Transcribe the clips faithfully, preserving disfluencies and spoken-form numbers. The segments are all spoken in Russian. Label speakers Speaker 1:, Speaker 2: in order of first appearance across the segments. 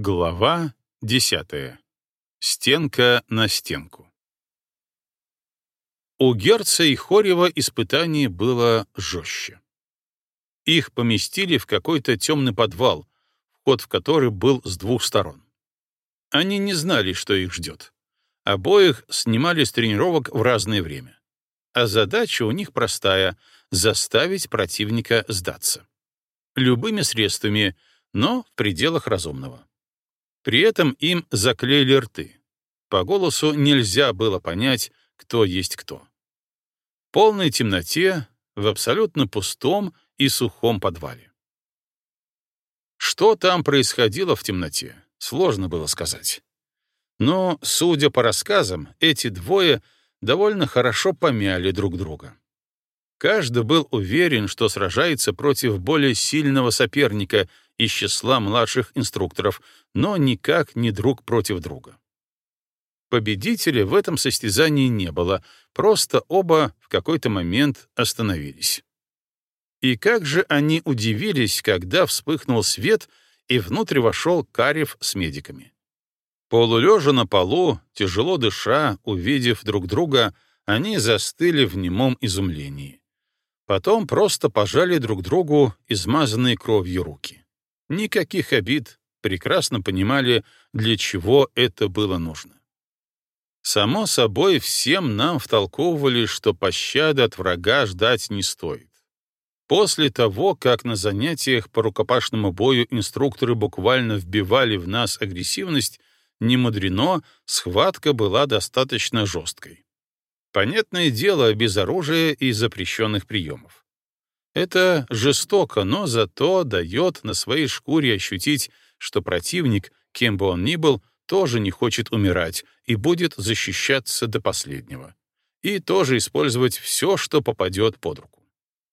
Speaker 1: Глава десятая. Стенка на стенку. У Герца и Хорьева испытание было жестче. Их поместили в какой-то темный подвал, вход в который был с двух сторон. Они не знали, что их ждет. Обоих снимали с тренировок в разное время. А задача у них простая — заставить противника сдаться. Любыми средствами, но в пределах разумного. При этом им заклеили рты. По голосу нельзя было понять, кто есть кто. В полной темноте, в абсолютно пустом и сухом подвале. Что там происходило в темноте, сложно было сказать. Но, судя по рассказам, эти двое довольно хорошо помяли друг друга. Каждый был уверен, что сражается против более сильного соперника из числа младших инструкторов, но никак не друг против друга. Победителя в этом состязании не было, просто оба в какой-то момент остановились. И как же они удивились, когда вспыхнул свет, и внутрь вошел Карев с медиками. Полулежа на полу, тяжело дыша, увидев друг друга, они застыли в немом изумлении. Потом просто пожали друг другу измазанные кровью руки. Никаких обид, прекрасно понимали, для чего это было нужно. Само собой, всем нам втолковывали, что пощады от врага ждать не стоит. После того, как на занятиях по рукопашному бою инструкторы буквально вбивали в нас агрессивность, немудрено, схватка была достаточно жесткой. Понятное дело, без оружия и запрещенных приемов. Это жестоко, но зато дает на своей шкуре ощутить, что противник, кем бы он ни был, тоже не хочет умирать и будет защищаться до последнего. И тоже использовать все, что попадет под руку.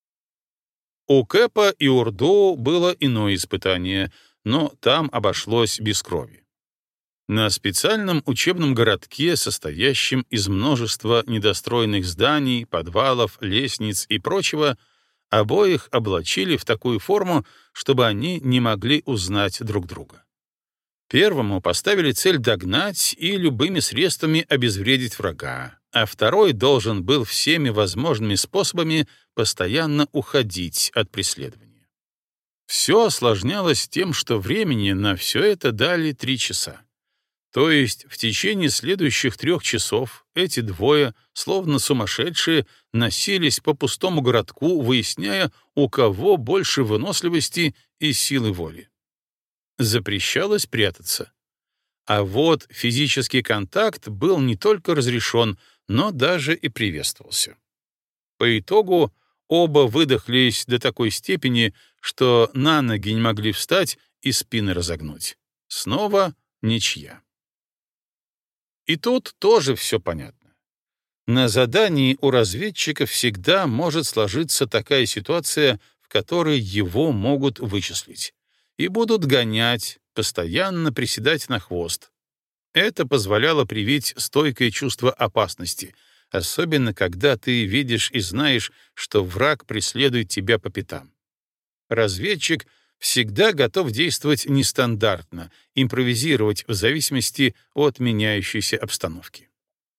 Speaker 1: У Кэпа и Урду было иное испытание, но там обошлось без крови. На специальном учебном городке, состоящем из множества недостроенных зданий, подвалов, лестниц и прочего, обоих облачили в такую форму, чтобы они не могли узнать друг друга. Первому поставили цель догнать и любыми средствами обезвредить врага, а второй должен был всеми возможными способами постоянно уходить от преследования. Все осложнялось тем, что времени на все это дали три часа. То есть в течение следующих трех часов эти двое, словно сумасшедшие, носились по пустому городку, выясняя, у кого больше выносливости и силы воли. Запрещалось прятаться. А вот физический контакт был не только разрешен, но даже и приветствовался. По итогу оба выдохлись до такой степени, что на ноги не могли встать и спины разогнуть. Снова ничья. И тут тоже все понятно. На задании у разведчика всегда может сложиться такая ситуация, в которой его могут вычислить. И будут гонять, постоянно приседать на хвост. Это позволяло привить стойкое чувство опасности, особенно когда ты видишь и знаешь, что враг преследует тебя по пятам. Разведчик всегда готов действовать нестандартно, импровизировать в зависимости от меняющейся обстановки.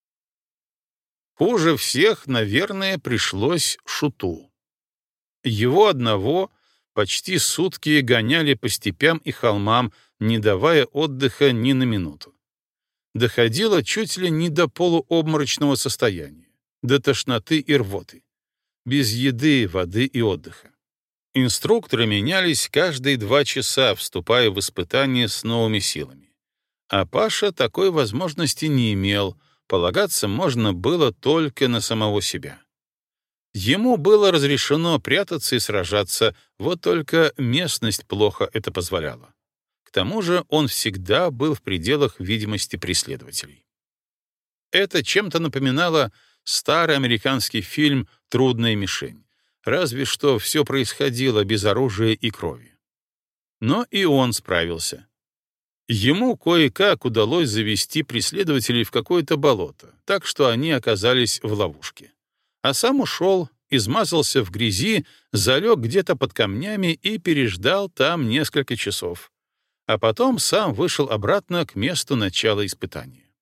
Speaker 1: Хуже всех, наверное, пришлось Шуту. Его одного почти сутки гоняли по степям и холмам, не давая отдыха ни на минуту. Доходило чуть ли не до полуобморочного состояния, до тошноты и рвоты, без еды, воды и отдыха. Инструкторы менялись каждые два часа, вступая в испытания с новыми силами. А Паша такой возможности не имел, полагаться можно было только на самого себя. Ему было разрешено прятаться и сражаться, вот только местность плохо это позволяла. К тому же он всегда был в пределах видимости преследователей. Это чем-то напоминало старый американский фильм «Трудная мишень». Разве что все происходило без оружия и крови. Но и он справился. Ему кое-как удалось завести преследователей в какое-то болото, так что они оказались в ловушке. А сам ушел, измазался в грязи, залег где-то под камнями и переждал там несколько часов. а потом сам вышел обратно к месту начала испытания.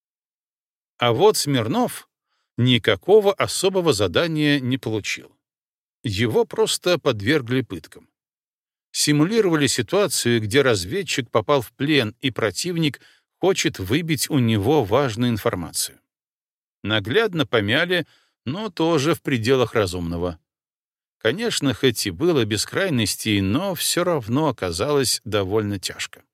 Speaker 1: А вот Смирнов никакого особого задания не получил. Его просто подвергли пыткам. Симулировали ситуацию, где разведчик попал в плен, и противник хочет выбить у него важную информацию. Наглядно помяли, но тоже в пределах разумного. Конечно, хоть и было без крайностей, но все равно оказалось довольно тяжко.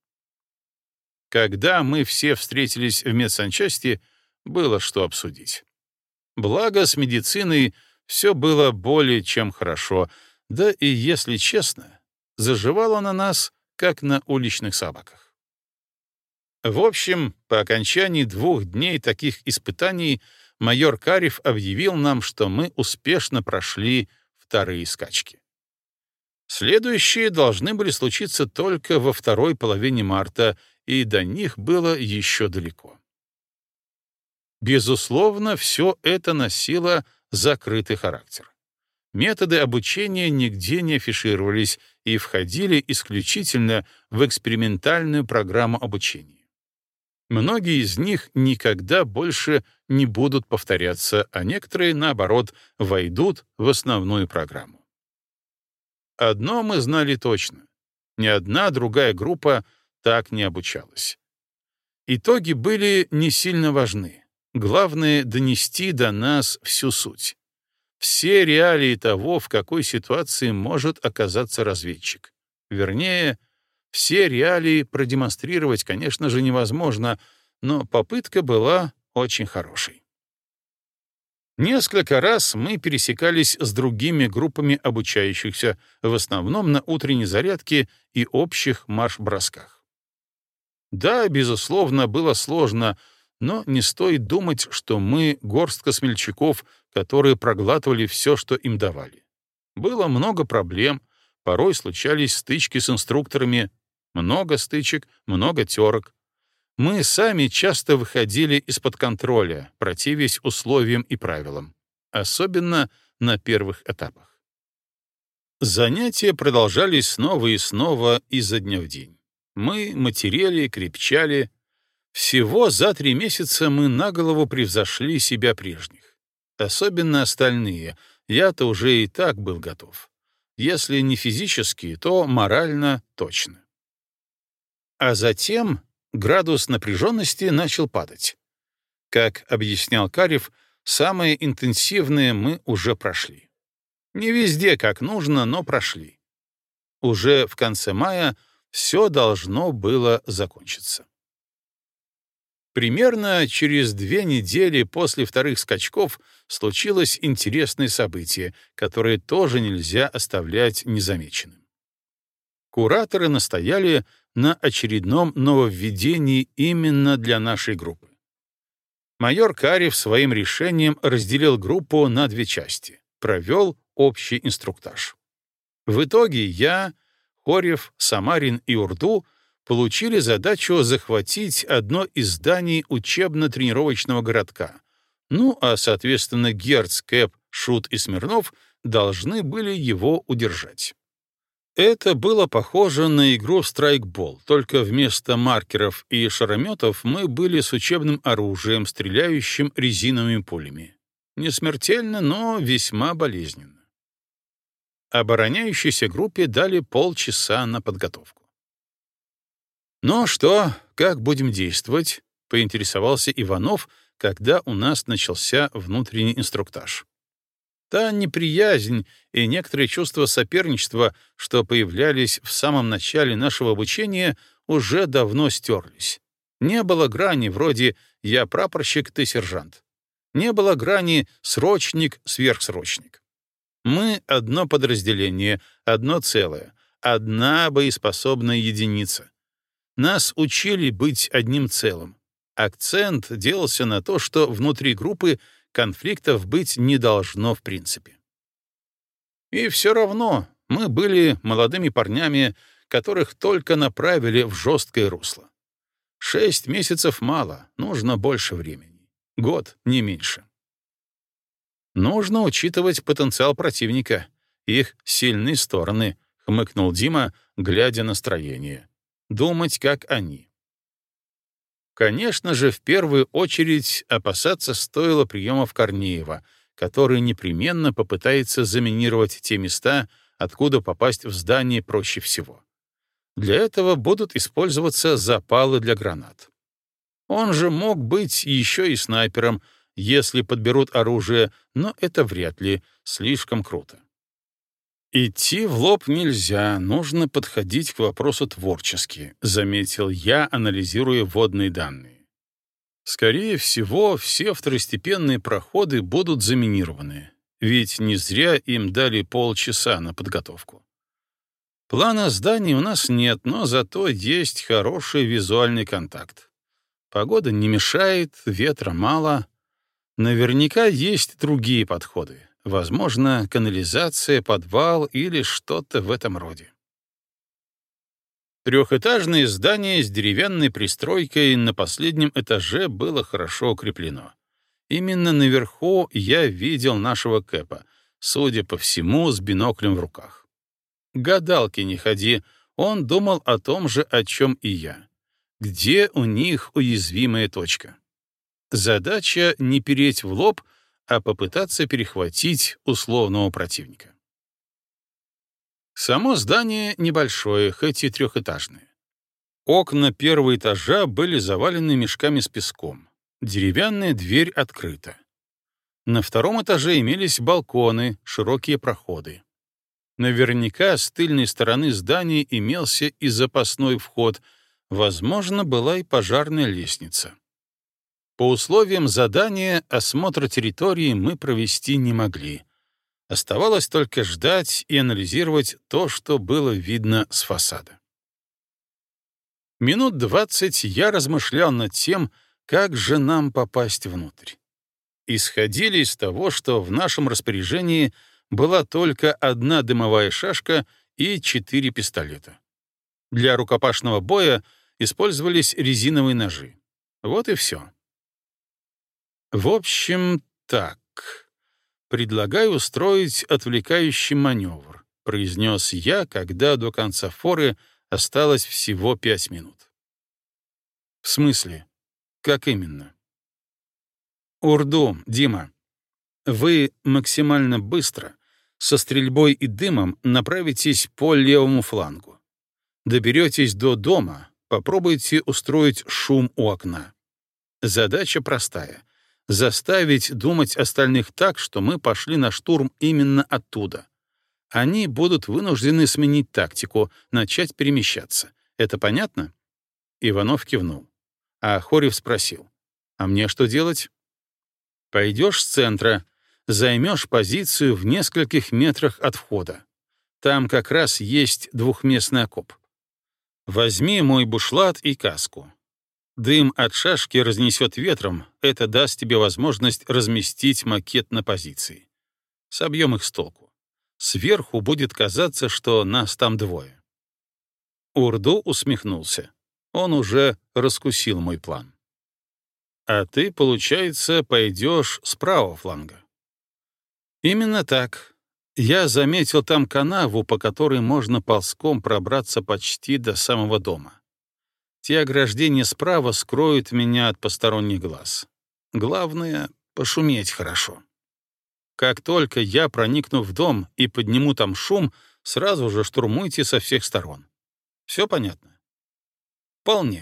Speaker 1: Когда мы все встретились в медсанчасти, было что обсудить. Благо, с медициной все было более чем хорошо, да и, если честно, заживало на нас, как на уличных собаках. В общем, по окончании двух дней таких испытаний майор Карев объявил нам, что мы успешно прошли вторые скачки. Следующие должны были случиться только во второй половине марта, и до них было еще далеко. Безусловно, все это носило закрытый характер. Методы обучения нигде не афишировались и входили исключительно в экспериментальную программу обучения. Многие из них никогда больше не будут повторяться, а некоторые, наоборот, войдут в основную программу. Одно мы знали точно — ни одна другая группа так не обучалась. Итоги были не сильно важны. Главное — донести до нас всю суть. Все реалии того, в какой ситуации может оказаться разведчик. Вернее, все реалии продемонстрировать, конечно же, невозможно, но попытка была очень хорошей. Несколько раз мы пересекались с другими группами обучающихся, в основном на утренней зарядке и общих марш-бросках. Да, безусловно, было сложно, но не стоит думать, что мы горстка смельчаков, которые проглатывали все, что им давали. Было много проблем, порой случались стычки с инструкторами, много стычек, много терок. Мы сами часто выходили из-под контроля, противясь условиям и правилам, особенно на первых этапах. Занятия продолжались снова и снова изо дня в день. Мы матерели, крепчали. Всего за три месяца мы на голову превзошли себя прежних. Особенно остальные. Я-то уже и так был готов. Если не физически, то морально точно. А затем градус напряженности начал падать. Как объяснял Карев, самое интенсивное мы уже прошли. Не везде, как нужно, но прошли. Уже в конце мая все должно было закончиться. Примерно через две недели после вторых скачков случилось интересное событие, которое тоже нельзя оставлять незамеченным. Кураторы настояли на очередном нововведении именно для нашей группы. Майор Карев своим решением разделил группу на две части, провел общий инструктаж. В итоге я, Хорев, Самарин и Урду получили задачу захватить одно из зданий учебно-тренировочного городка, ну а, соответственно, Герц, Кэп, Шут и Смирнов должны были его удержать. Это было похоже на игру в страйкбол, только вместо маркеров и шарометов мы были с учебным оружием, стреляющим резиновыми пулями. Не смертельно, но весьма болезненно. Обороняющейся группе дали полчаса на подготовку. «Ну что, как будем действовать?» — поинтересовался Иванов, когда у нас начался внутренний инструктаж. Та неприязнь и некоторые чувства соперничества, что появлялись в самом начале нашего обучения, уже давно стерлись. Не было грани вроде «я прапорщик, ты сержант». Не было грани «срочник, сверхсрочник». Мы — одно подразделение, одно целое, одна боеспособная единица. Нас учили быть одним целым. Акцент делался на то, что внутри группы конфликтов быть не должно в принципе. И все равно мы были молодыми парнями, которых только направили в жесткое русло. Шесть месяцев мало, нужно больше времени. Год, не меньше. Нужно учитывать потенциал противника, их сильные стороны, хмыкнул Дима, глядя на строение. думать, как они. Конечно же, в первую очередь опасаться стоило приемов Корнеева, который непременно попытается заминировать те места, откуда попасть в здание проще всего. Для этого будут использоваться запалы для гранат. Он же мог быть еще и снайпером, если подберут оружие, но это вряд ли, слишком круто. «Идти в лоб нельзя, нужно подходить к вопросу творчески», — заметил я, анализируя вводные данные. «Скорее всего, все второстепенные проходы будут заминированы, ведь не зря им дали полчаса на подготовку. Плана зданий у нас нет, но зато есть хороший визуальный контакт. Погода не мешает, ветра мало. Наверняка есть другие подходы. Возможно, канализация, подвал или что-то в этом роде». Трехэтажное здание с деревянной пристройкой на последнем этаже было хорошо укреплено. Именно наверху я видел нашего Кэпа, судя по всему, с биноклем в руках. Гадалки не ходи, он думал о том же, о чем и я. Где у них уязвимая точка? Задача не переть в лоб, а попытаться перехватить условного противника. Само здание небольшое, хоть и трехэтажное. Окна первого этажа были завалены мешками с песком. Деревянная дверь открыта. На втором этаже имелись балконы, широкие проходы. Наверняка с тыльной стороны здания имелся и запасной вход, возможно, была и пожарная лестница. По условиям задания осмотр территории мы провести не могли. Оставалось только ждать и анализировать то, что было видно с фасада. Минут двадцать я размышлял над тем, как же нам попасть внутрь. Исходили из того, что в нашем распоряжении была только одна дымовая шашка и четыре пистолета. Для рукопашного боя использовались резиновые ножи. Вот и все. В общем, так. «Предлагаю устроить отвлекающий маневр», — произнес я, когда до конца форы осталось всего пять минут. «В смысле? Как именно?» «Урду, Дима, вы максимально быстро, со стрельбой и дымом, направитесь по левому флангу. Доберетесь до дома, попробуйте устроить шум у окна. Задача простая — заставить думать остальных так, что мы пошли на штурм именно оттуда. Они будут вынуждены сменить тактику, начать перемещаться. Это понятно?» Иванов кивнул. А Хорев спросил: «А мне что делать?» «Пойдешь с центра, займешь позицию в нескольких метрах от входа. Там как раз есть двухместный окоп. Возьми мой бушлат и каску. Дым от шашки разнесет ветром, это даст тебе возможность разместить макет на позиции. Собьем их с толку. Сверху будет казаться, что нас там двое». Урду усмехнулся. Он уже раскусил мой план. «А ты, получается, пойдешь с правого фланга?» «Именно так. Я заметил там канаву, по которой можно ползком пробраться почти до самого дома. Те ограждения справа скроют меня от посторонних глаз. Главное — пошуметь хорошо. Как только я проникну в дом и подниму там шум, сразу же штурмуйте со всех сторон. Все понятно?» «Вполне».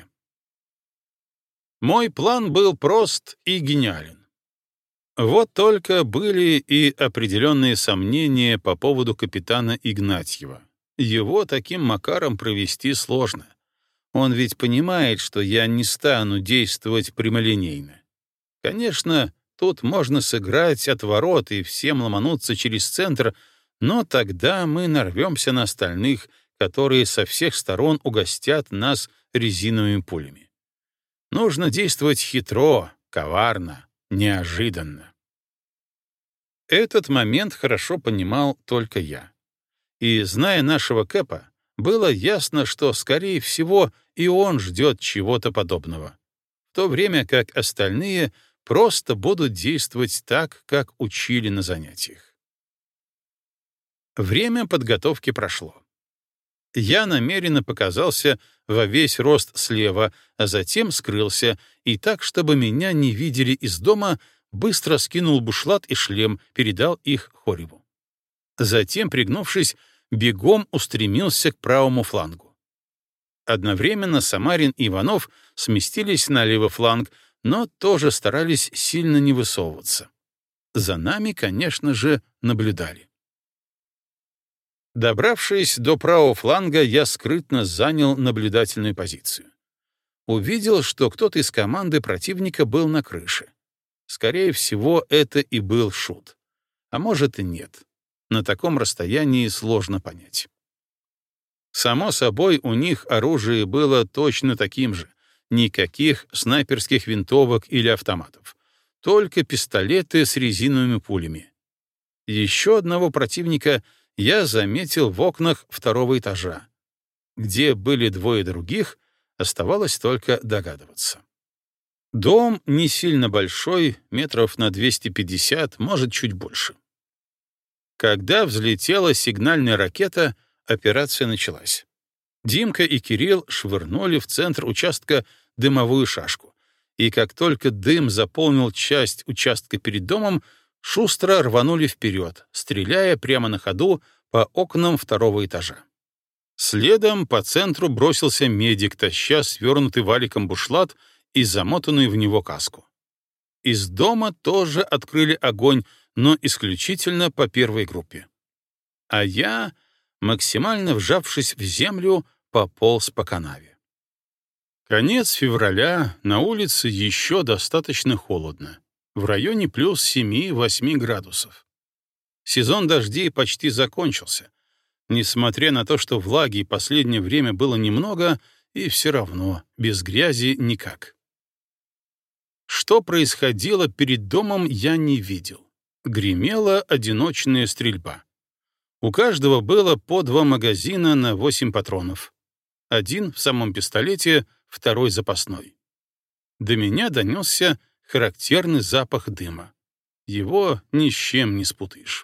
Speaker 1: Мой план был прост и гениален. Вот только были и определенные сомнения по поводу капитана Игнатьева. Его таким макаром провести сложно. Он ведь понимает, что я не стану действовать прямолинейно. Конечно, тут можно сыграть отворот и всем ломануться через центр, но тогда мы нарвемся на остальных, которые со всех сторон угостят нас резиновыми пулями. Нужно действовать хитро, коварно, неожиданно. Этот момент хорошо понимал только я. И, зная нашего Кэпа, было ясно, что, скорее всего, и он ждет чего-то подобного, в то время как остальные просто будут действовать так, как учили на занятиях. Время подготовки прошло. Я намеренно показался во весь рост слева, а затем скрылся, и так, чтобы меня не видели из дома, быстро скинул бушлат и шлем, передал их Хореву. Затем, пригнувшись, бегом устремился к правому флангу. Одновременно Самарин и Иванов сместились на левый фланг, но тоже старались сильно не высовываться. За нами, конечно же, наблюдали. Добравшись до правого фланга, я скрытно занял наблюдательную позицию. Увидел, что кто-то из команды противника был на крыше. Скорее всего, это и был шут. А может и нет. На таком расстоянии сложно понять. Само собой, у них оружие было точно таким же. Никаких снайперских винтовок или автоматов. Только пистолеты с резиновыми пулями. Еще одного противника я заметил в окнах второго этажа. Где были двое других, оставалось только догадываться. Дом не сильно большой, метров на двести пятьдесят, может, чуть больше. Когда взлетела сигнальная ракета, операция началась. Димка и Кирилл швырнули в центр участка дымовую шашку, и как только дым заполнил часть участка перед домом, шустро рванули вперед, стреляя прямо на ходу по окнам второго этажа. Следом по центру бросился медик, таща свернутый валиком бушлат и замотанную в него каску. Из дома тоже открыли огонь, но исключительно по первой группе. А я, максимально вжавшись в землю, пополз по канаве. Конец февраля, на улице еще достаточно холодно. В районе плюс семь-восемь градусов. Сезон дождей почти закончился. Несмотря на то, что влаги в последнее время было немного, и все равно без грязи никак. Что происходило перед домом, я не видел. Гремела одиночная стрельба. У каждого было по два магазина на восемь патронов. Один в самом пистолете, второй запасной. До меня донесся характерный запах дыма. Его ни с чем не спутаешь.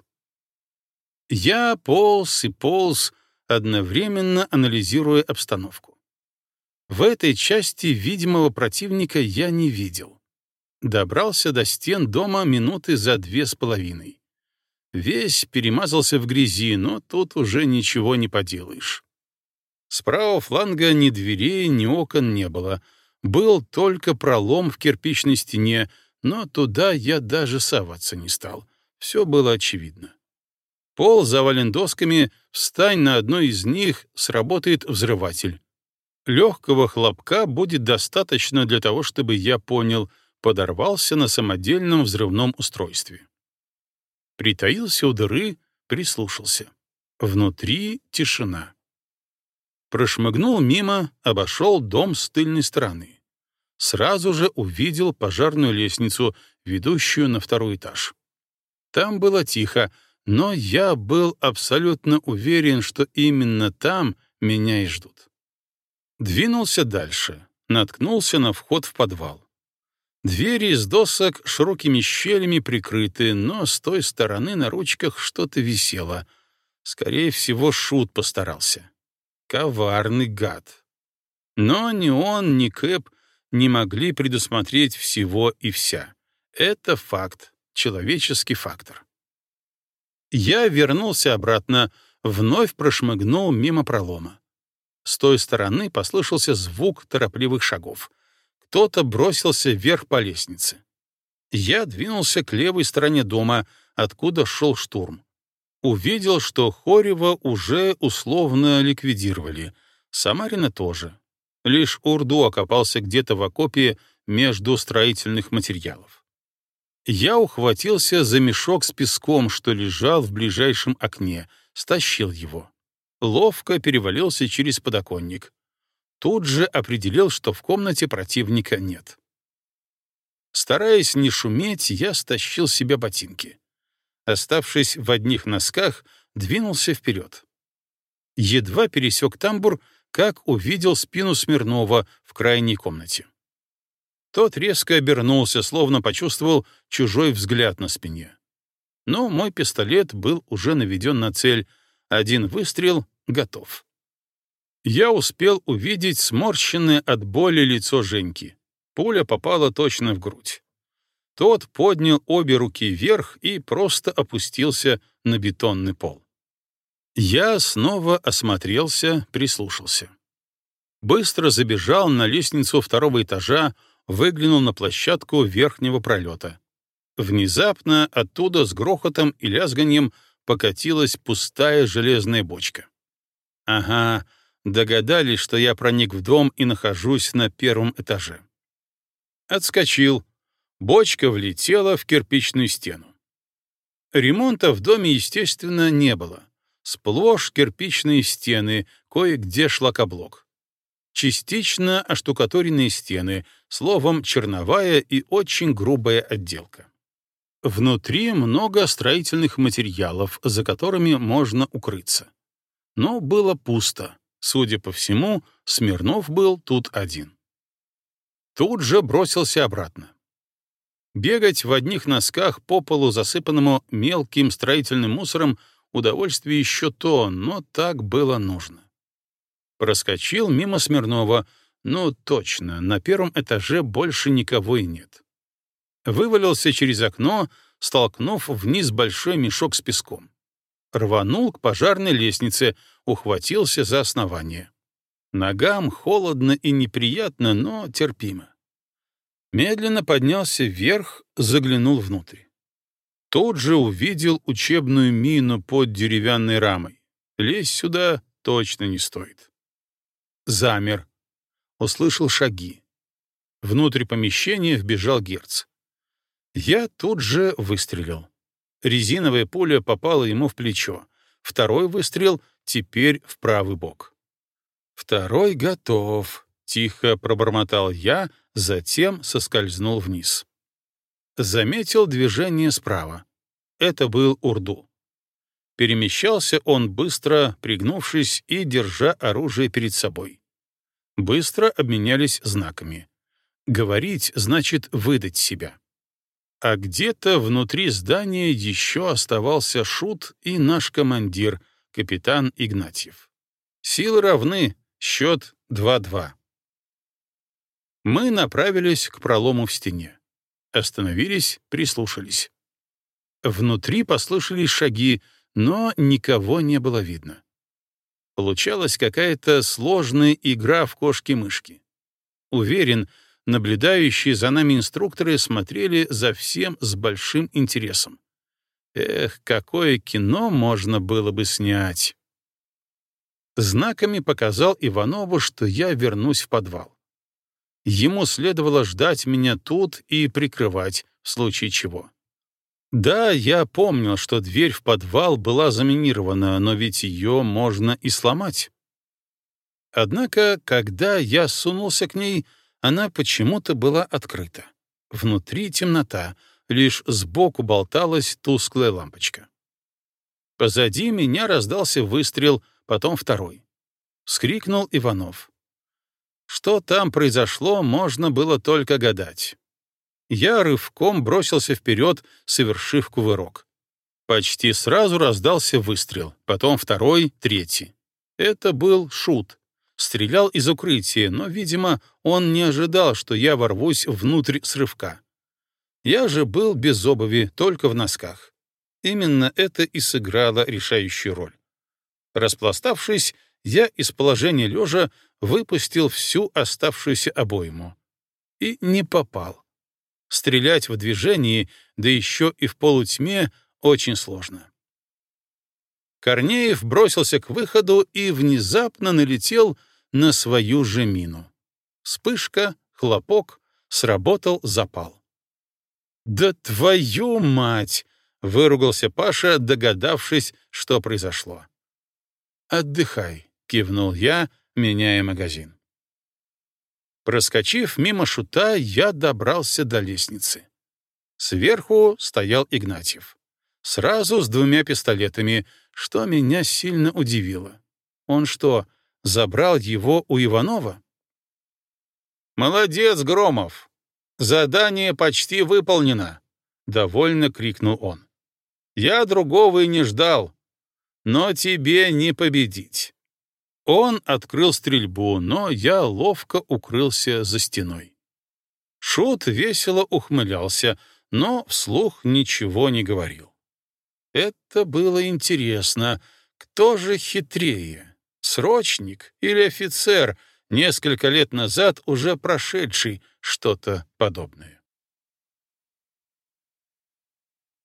Speaker 1: Я полз и полз, одновременно анализируя обстановку. В этой части видимого противника я не видел. Добрался до стен дома минуты за две с половиной. Весь перемазался в грязи, но тут уже ничего не поделаешь. С правого фланга ни дверей, ни окон не было. Был только пролом в кирпичной стене, но туда я даже соваться не стал. Все было очевидно. Пол завален досками, встань на одной из них, сработает взрыватель. Легкого хлопка будет достаточно для того, чтобы я понял, подорвался на самодельном взрывном устройстве. Притаился у дыры, прислушался. Внутри тишина. Прошмыгнул мимо, обошел дом с тыльной стороны. Сразу же увидел пожарную лестницу, ведущую на второй этаж. Там было тихо, но я был абсолютно уверен, что именно там меня и ждут. Двинулся дальше, наткнулся на вход в подвал. Двери из досок широкими щелями прикрыты, но с той стороны на ручках что-то висело. Скорее всего, шут постарался. Коварный гад. Но ни он, ни Кэп не могли предусмотреть всего и вся. Это факт, человеческий фактор. Я вернулся обратно, вновь прошмыгнул мимо пролома. С той стороны послышался звук торопливых шагов. Кто-то бросился вверх по лестнице. Я двинулся к левой стороне дома, откуда шел штурм. Увидел, что Хорева уже условно ликвидировали, Самарина тоже. Лишь Урду окопался где-то в окопе между строительных материалов. Я ухватился за мешок с песком, что лежал в ближайшем окне, стащил его. Ловко перевалился через подоконник. Тут же определил, что в комнате противника нет. Стараясь не шуметь, я стащил с себя ботинки. Оставшись в одних носках, двинулся вперед. Едва пересек тамбур, как увидел спину Смирнова в крайней комнате. Тот резко обернулся, словно почувствовал чужой взгляд на спине. Но мой пистолет был уже наведен на цель. Один выстрел — готов. Я успел увидеть сморщенное от боли лицо Женьки. Пуля попала точно в грудь. Тот поднял обе руки вверх и просто опустился на бетонный пол. Я снова осмотрелся, прислушался. Быстро забежал на лестницу второго этажа, выглянул на площадку верхнего пролета. Внезапно оттуда с грохотом и лязганьем покатилась пустая железная бочка. Ага, догадались, что я проник в дом и нахожусь на первом этаже. Отскочил. Бочка влетела в кирпичную стену. Ремонта в доме, естественно, не было. Сплошь кирпичные стены, кое-где шлакоблок. Частично оштукатуренные стены, словом, черновая и очень грубая отделка. Внутри много строительных материалов, за которыми можно укрыться. Но было пусто. Судя по всему, Смирнов был тут один. Тут же бросился обратно. Бегать в одних носках по полу, засыпанному мелким строительным мусором, удовольствие еще то, но так было нужно. Проскочил мимо Смирнова. Ну, точно, на первом этаже больше никого и нет. Вывалился через окно, столкнув вниз большой мешок с песком. Рванул к пожарной лестнице, ухватился за основание. Ногам холодно и неприятно, но терпимо. Медленно поднялся вверх, заглянул внутрь. Тут же увидел учебную мину под деревянной рамой. Лезть сюда точно не стоит. Замер. Услышал шаги. Внутрь помещения вбежал Герц. Я тут же выстрелил. Резиновая пуля попала ему в плечо. Второй выстрел теперь в правый бок. «Второй готов», — тихо пробормотал я, затем соскользнул вниз. Заметил движение справа. Это был Урду. Перемещался он быстро, пригнувшись и держа оружие перед собой. Быстро обменялись знаками. Говорить значит выдать себя. А где-то внутри здания еще оставался Шут и наш командир, капитан Игнатьев. Силы равны, счет два-два. Мы направились к пролому в стене. Остановились, прислушались. Внутри послышались шаги, но никого не было видно. Получалась какая-то сложная игра в кошки-мышки. Уверен, наблюдающие за нами инструкторы смотрели за всем с большим интересом. Эх, какое кино можно было бы снять! Знаками показал Иванову, что я вернусь в подвал. Ему следовало ждать меня тут и прикрывать, в случае чего. Да, я помнил, что дверь в подвал была заминирована, но ведь ее можно и сломать. Однако, когда я сунулся к ней, она почему-то была открыта. Внутри темнота, лишь сбоку болталась тусклая лампочка. Позади меня раздался выстрел, потом второй. Вскрикнул Иванов. Что там произошло, можно было только гадать. Я рывком бросился вперед, совершив кувырок. Почти сразу раздался выстрел, потом второй, третий. Это был Шут. Стрелял из укрытия, но, видимо, он не ожидал, что я ворвусь внутрь с рывка. Я же был без обуви, только в носках. Именно это и сыграло решающую роль. Распластавшись, я из положения лежа выпустил всю оставшуюся обойму. И не попал. Стрелять в движении, да еще и в полутьме, очень сложно. Корнеев бросился к выходу и внезапно налетел на свою же мину. Вспышка, хлопок, сработал запал. «Да твою мать!» — выругался Паша, догадавшись, что произошло. «Отдыхай», — кивнул я, меняя магазин. Проскочив мимо Шута, я добрался до лестницы. Сверху стоял Игнатьев. Сразу с двумя пистолетами, что меня сильно удивило. Он что, забрал его у Иванова? «Молодец, Громов! Задание почти выполнено!» — довольно крикнул он. «Я другого и не ждал, но тебе не победить. Он открыл стрельбу, но я ловко укрылся за стеной. Шут весело ухмылялся, но вслух ничего не говорил. Это было интересно. Кто же хитрее, срочник или офицер, несколько лет назад уже прошедший что-то подобное?